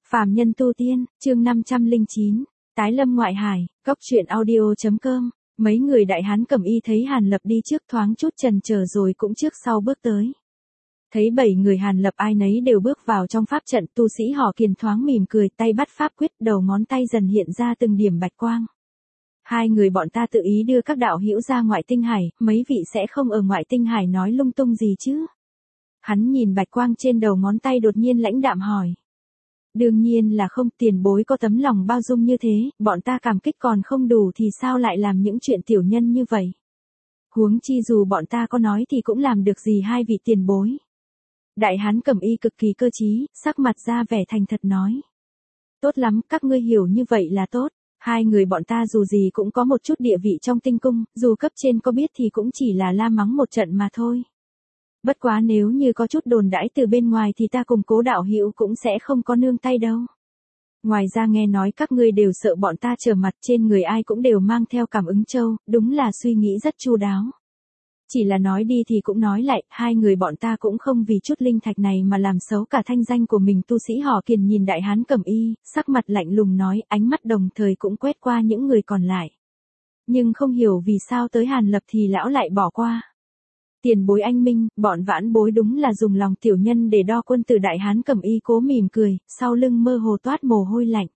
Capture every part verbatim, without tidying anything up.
Phàm nhân tu tiên, chương năm trăm lẻ chín, tái lâm ngoại hải, góc truyện audio chấm com. Mấy người đại hán cẩm y thấy Hàn Lập đi trước thoáng chút chần chờ rồi cũng trước sau bước tới. Thấy bảy người Hàn Lập ai nấy đều bước vào trong pháp trận, tu sĩ Họ Kiền thoáng mỉm cười, tay bắt pháp quyết, đầu ngón tay dần hiện ra từng điểm bạch quang. Hai người bọn ta tự ý đưa các đạo hữu ra ngoại tinh hải, mấy vị sẽ không ở ngoại tinh hải nói lung tung gì chứ? Hắn nhìn bạch quang trên đầu ngón tay đột nhiên lãnh đạm hỏi. Đương nhiên là không, tiền bối có tấm lòng bao dung như thế, bọn ta cảm kích còn không đủ thì sao lại làm những chuyện tiểu nhân như vậy. Huống chi dù bọn ta có nói thì cũng làm được gì hai vị tiền bối. Đại hán cẩm y cực kỳ cơ trí, sắc mặt ra vẻ thành thật nói. Tốt lắm, các ngươi hiểu như vậy là tốt. Hai người bọn ta dù gì cũng có một chút địa vị trong tinh cung, dù cấp trên có biết thì cũng chỉ là la mắng một trận mà thôi. Bất quá nếu như có chút đồn đãi từ bên ngoài thì ta cùng Cố đạo hữu cũng sẽ không có nương tay đâu. Ngoài ra nghe nói các ngươi đều sợ bọn ta trở mặt, trên người ai cũng đều mang theo cảm ứng châu, đúng là suy nghĩ rất chu đáo. Chỉ là nói đi thì cũng nói lại, hai người bọn ta cũng không vì chút linh thạch này mà làm xấu cả thanh danh của mình. Tu sĩ Họ Kiền nhìn đại hán cẩm y, sắc mặt lạnh lùng nói, ánh mắt đồng thời cũng quét qua những người còn lại. Nhưng không hiểu vì sao tới Hàn Lập thì lão lại bỏ qua. Tiền bối anh minh, bọn vãn bối đúng là dùng lòng tiểu nhân để đo quân tử. Đại hán cẩm y cố mỉm cười, sau lưng mơ hồ toát mồ hôi lạnh.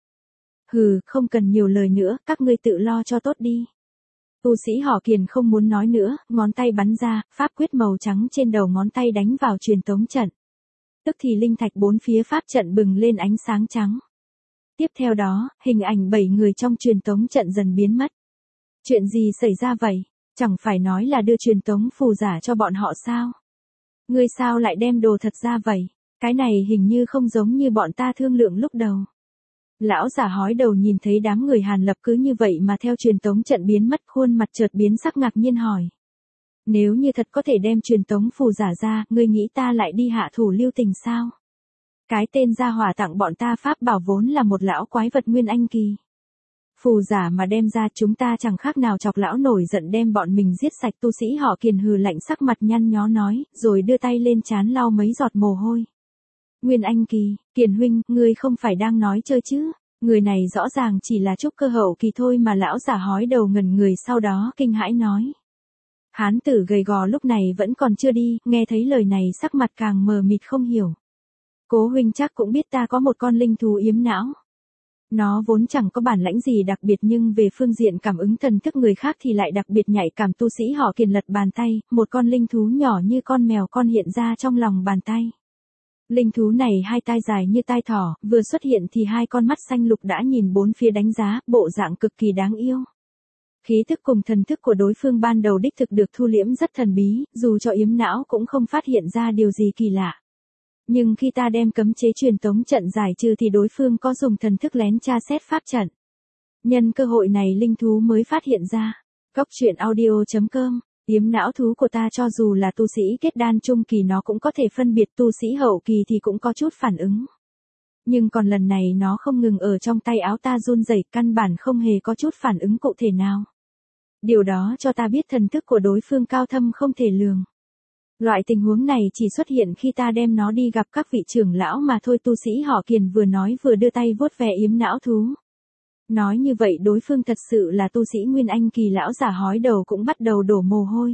Hừ, không cần nhiều lời nữa, các ngươi tự lo cho tốt đi. Tu sĩ Họ Kiền không muốn nói nữa, ngón tay bắn ra, pháp quyết màu trắng trên đầu ngón tay đánh vào truyền tống trận. Tức thì linh thạch bốn phía pháp trận bừng lên ánh sáng trắng. Tiếp theo đó, hình ảnh bảy người trong truyền tống trận dần biến mất. Chuyện gì xảy ra vậy? Chẳng phải nói là đưa truyền tống phù giả cho bọn họ sao? Ngươi sao lại đem đồ thật ra vậy? Cái này hình như không giống như bọn ta thương lượng lúc đầu. Lão giả hói đầu nhìn thấy đám người Hàn Lập cứ như vậy mà theo truyền tống trận biến mất, khuôn mặt chợt biến sắc ngạc nhiên hỏi. Nếu như thật có thể đem truyền tống phù giả ra, ngươi nghĩ ta lại đi hạ thủ lưu tình sao? Cái tên gia hỏa tặng bọn ta pháp bảo vốn là một lão quái vật nguyên anh kỳ. Phù giả mà đem ra chúng ta chẳng khác nào chọc lão nổi giận đem bọn mình giết sạch. Tu sĩ Họ Kiền hừ lạnh sắc mặt nhăn nhó nói, rồi đưa tay lên trán lau mấy giọt mồ hôi. Nguyên anh kỳ, Kiền huynh, ngươi không phải đang nói chơi chứ? Người này rõ ràng chỉ là trúc cơ hậu kỳ thôi mà. Lão giả hói đầu ngẩn người, sau đó kinh hãi nói. Hán tử gầy gò lúc này vẫn còn chưa đi, nghe thấy lời này sắc mặt càng mờ mịt không hiểu. Cố huynh chắc cũng biết ta có một con linh thú yếm não. Nó vốn chẳng có bản lãnh gì đặc biệt nhưng về phương diện cảm ứng thần thức người khác thì lại đặc biệt nhạy cảm. Tu sĩ Họ Kiền lật bàn tay, một con linh thú nhỏ như con mèo con hiện ra trong lòng bàn tay. Linh thú này hai tai dài như tai thỏ, vừa xuất hiện thì hai con mắt xanh lục đã nhìn bốn phía đánh giá, bộ dạng cực kỳ đáng yêu. Khí thức cùng thần thức của đối phương ban đầu đích thực được thu liễm rất thần bí, dù cho yếm não cũng không phát hiện ra điều gì kỳ lạ. Nhưng khi ta đem cấm chế truyền tống trận giải trừ thì đối phương có dùng thần thức lén tra xét pháp trận. Nhân cơ hội này linh thú mới phát hiện ra. Góc truyện audio chấm com. Yếm não thú của ta cho dù là tu sĩ kết đan trung kỳ nó cũng có thể phân biệt, tu sĩ hậu kỳ thì cũng có chút phản ứng. Nhưng còn lần này nó không ngừng ở trong tay áo ta run rẩy, căn bản không hề có chút phản ứng cụ thể nào. Điều đó cho ta biết thần thức của đối phương cao thâm không thể lường. Loại tình huống này chỉ xuất hiện khi ta đem nó đi gặp các vị trưởng lão mà thôi. Tu sĩ Họ Kiền vừa nói vừa đưa tay vuốt ve yếm não thú. Nói như vậy đối phương thật sự là tu sĩ nguyên anh kỳ. Lão giả hói đầu cũng bắt đầu đổ mồ hôi.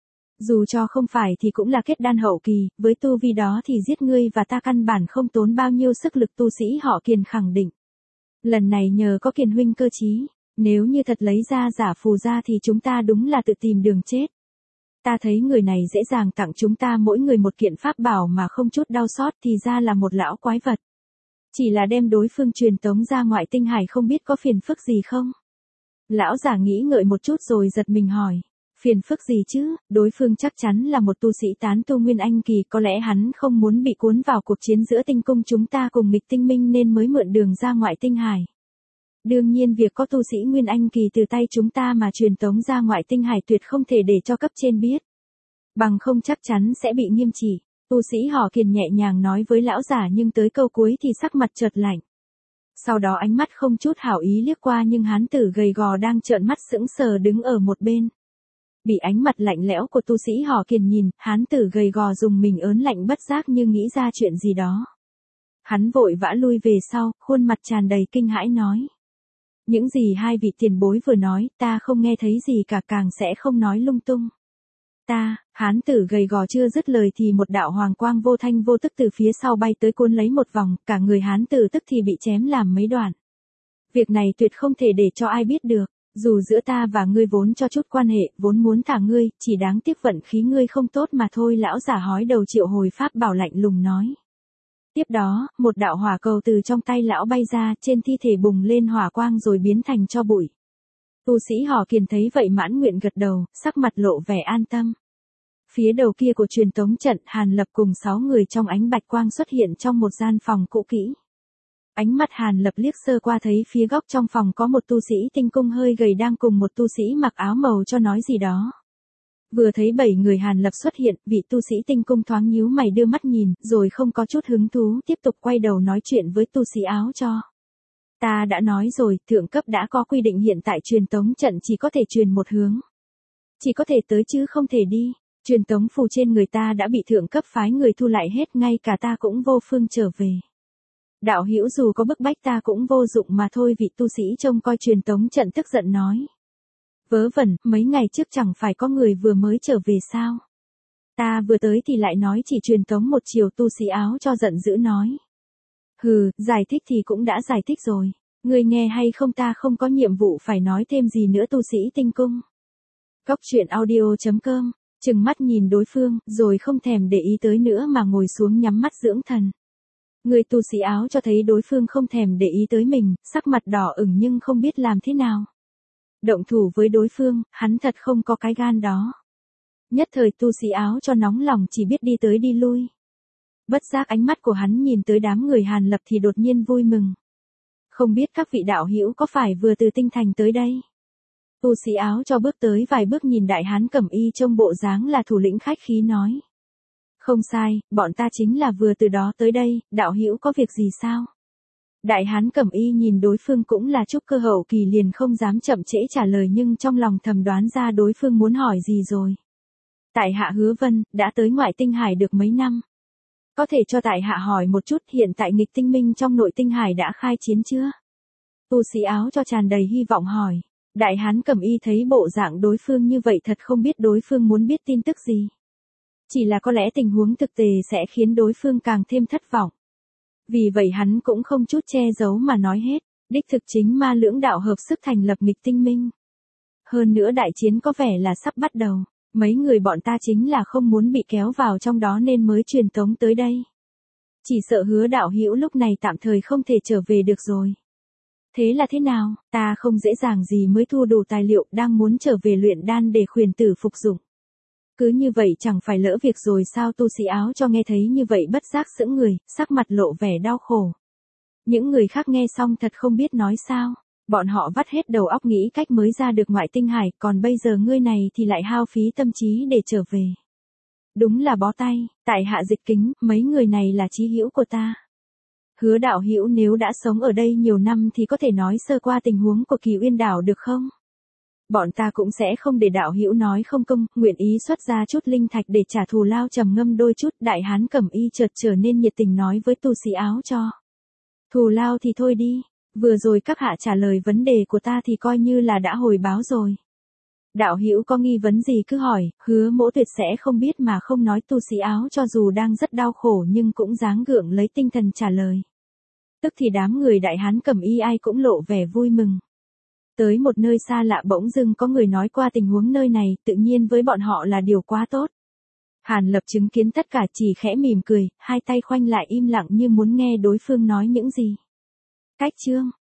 Dù cho không phải thì cũng là kết đan hậu kỳ, với tu vi đó thì giết ngươi và ta căn bản không tốn bao nhiêu sức lực. Tu sĩ Họ Kiền khẳng định. Lần này nhờ có Kiền huynh cơ trí, nếu như thật lấy ra giả phù ra thì chúng ta đúng là tự tìm đường chết. Ta thấy người này dễ dàng tặng chúng ta mỗi người một kiện pháp bảo mà không chút đau xót thì ra là một lão quái vật. Chỉ là đem đối phương truyền tống ra ngoại tinh hải không biết có phiền phức gì không? Lão giả nghĩ ngợi một chút rồi giật mình hỏi. Phiền phức gì chứ? Đối phương chắc chắn là một tu sĩ tán tu nguyên anh kỳ, có lẽ hắn không muốn bị cuốn vào cuộc chiến giữa tinh cung chúng ta cùng nghịch tinh minh nên mới mượn đường ra ngoại tinh hải. Đương nhiên việc có tu sĩ nguyên anh kỳ từ tay chúng ta mà truyền tống ra ngoại tinh hải tuyệt không thể để cho cấp trên biết. Bằng không chắc chắn sẽ bị nghiêm trị. Tu sĩ Họ Kiền nhẹ nhàng nói với lão giả nhưng tới câu cuối thì sắc mặt chợt lạnh. Sau đó ánh mắt không chút hảo ý liếc qua nhưng hán tử gầy gò đang trợn mắt sững sờ đứng ở một bên. Bị ánh mặt lạnh lẽo của tu sĩ Họ Kiền nhìn, hán tử gầy gò dùng mình ớn lạnh bất giác như nghĩ ra chuyện gì đó. Hắn vội vã lui về sau, khuôn mặt tràn đầy kinh hãi nói. Những gì hai vị tiền bối vừa nói, ta không nghe thấy gì cả, càng sẽ không nói lung tung. Ta, hán tử gầy gò chưa dứt lời thì một đạo hoàng quang vô thanh vô tức từ phía sau bay tới cuốn lấy một vòng, cả người hán tử tức thì bị chém làm mấy đoạn. Việc này tuyệt không thể để cho ai biết được, dù giữa ta và ngươi vốn cho chút quan hệ, vốn muốn thả ngươi, chỉ đáng tiếc vận khí ngươi không tốt mà thôi. Lão giả hói đầu triệu hồi pháp bảo lạnh lùng nói. Tiếp đó, một đạo hỏa cầu từ trong tay lão bay ra, trên thi thể bùng lên hỏa quang rồi biến thành tro bụi. Tu sĩ Họ Kiền thấy vậy mãn nguyện gật đầu, sắc mặt lộ vẻ an tâm. Phía đầu kia của truyền tống trận, Hàn Lập cùng sáu người trong ánh bạch quang xuất hiện trong một gian phòng cũ kỹ. Ánh mắt Hàn Lập liếc sơ qua thấy phía góc trong phòng có một tu sĩ tinh cung hơi gầy đang cùng một tu sĩ mặc áo màu cho nói gì đó. Vừa thấy bảy người Hàn Lập xuất hiện, vị tu sĩ tinh cung thoáng nhíu mày đưa mắt nhìn, rồi không có chút hứng thú, tiếp tục quay đầu nói chuyện với tu sĩ áo cho. Ta đã nói rồi, thượng cấp đã có quy định hiện tại truyền tống trận chỉ có thể truyền một hướng. Chỉ có thể tới chứ không thể đi. Truyền tống phù trên người ta đã bị thượng cấp phái người thu lại hết, ngay cả ta cũng vô phương trở về. Đạo hữu dù có bức bách ta cũng vô dụng mà thôi. Vị tu sĩ trông coi truyền tống trận tức giận nói. Vớ vẩn, mấy ngày trước chẳng phải có người vừa mới trở về sao? Ta vừa tới thì lại nói chỉ truyền tống một chiều. Tu sĩ áo cho giận dữ nói. Hừ, giải thích thì cũng đã giải thích rồi. Ngươi nghe hay không, ta không có nhiệm vụ phải nói thêm gì nữa. Tu sĩ tinh cung. Cốc truyện audio chấm com, chừng mắt nhìn đối phương, rồi không thèm để ý tới nữa mà ngồi xuống nhắm mắt dưỡng thần. Người tu sĩ áo cho thấy đối phương không thèm để ý tới mình, sắc mặt đỏ ửng nhưng không biết làm thế nào. Động thủ với đối phương, hắn thật không có cái gan đó. Nhất thời tu sĩ áo cho nóng lòng chỉ biết đi tới đi lui. Bất giác ánh mắt của hắn nhìn tới đám người Hàn Lập thì đột nhiên vui mừng. Không biết các vị đạo hữu có phải vừa từ tinh thành tới đây? Tu sĩ áo cho bước tới vài bước nhìn đại hán cẩm y trông bộ dáng là thủ lĩnh khách khí nói. Không sai, bọn ta chính là vừa từ đó tới đây, đạo hữu có việc gì sao? Đại hán cẩm y nhìn đối phương cũng là trúc cơ hậu kỳ liền không dám chậm trễ trả lời nhưng trong lòng thầm đoán ra đối phương muốn hỏi gì rồi. Tại hạ Hứa Vân, đã tới ngoại tinh hải được mấy năm. Có thể cho tại hạ hỏi một chút hiện tại nghịch tinh minh trong nội tinh hải đã khai chiến chưa? Tu sĩ áo cho tràn đầy hy vọng hỏi. Đại hán cẩm y thấy bộ dạng đối phương như vậy thật không biết đối phương muốn biết tin tức gì. Chỉ là có lẽ tình huống thực tế sẽ khiến đối phương càng thêm thất vọng. Vì vậy hắn cũng không chút che giấu mà nói hết, đích thực chính ma lưỡng đạo hợp sức thành lập nghịch tinh minh. Hơn nữa đại chiến có vẻ là sắp bắt đầu, mấy người bọn ta chính là không muốn bị kéo vào trong đó nên mới truyền tống tới đây. Chỉ sợ Hứa đạo hữu lúc này tạm thời không thể trở về được rồi. Thế là thế nào, ta không dễ dàng gì mới thu đủ tài liệu đang muốn trở về luyện đan để khuyển tử phục dụng. Cứ như vậy chẳng phải lỡ việc rồi sao? Tu sĩ áo cho nghe thấy như vậy bất giác sững người, sắc mặt lộ vẻ đau khổ. Những người khác nghe xong thật không biết nói sao, bọn họ vắt hết đầu óc nghĩ cách mới ra được ngoại tinh hải, còn bây giờ ngươi này thì lại hao phí tâm trí để trở về. Đúng là bó tay, tại hạ Dịch Kính, mấy người này là chí hữu của ta. Hứa đạo hữu nếu đã sống ở đây nhiều năm thì có thể nói sơ qua tình huống của Kỳ Uyên đảo được không? Bọn ta cũng sẽ không để đạo hữu nói không công, nguyện ý xuất ra chút linh thạch để trả thù lao. Trầm ngâm đôi chút, đại hán cẩm y chợt trở nên nhiệt tình nói với tu sĩ áo cho. Thù lao thì thôi đi, vừa rồi các hạ trả lời vấn đề của ta thì coi như là đã hồi báo rồi. Đạo hữu có nghi vấn gì cứ hỏi, Hứa mỗ tuyệt sẽ không biết mà không nói. Tu sĩ áo cho dù đang rất đau khổ nhưng cũng dáng gượng lấy tinh thần trả lời. Tức thì đám người đại hán cẩm y ai cũng lộ vẻ vui mừng. Tới một nơi xa lạ bỗng dưng có người nói qua tình huống nơi này, tự nhiên với bọn họ là điều quá tốt. Hàn Lập chứng kiến tất cả chỉ khẽ mỉm cười, hai tay khoanh lại im lặng như muốn nghe đối phương nói những gì. Cách chương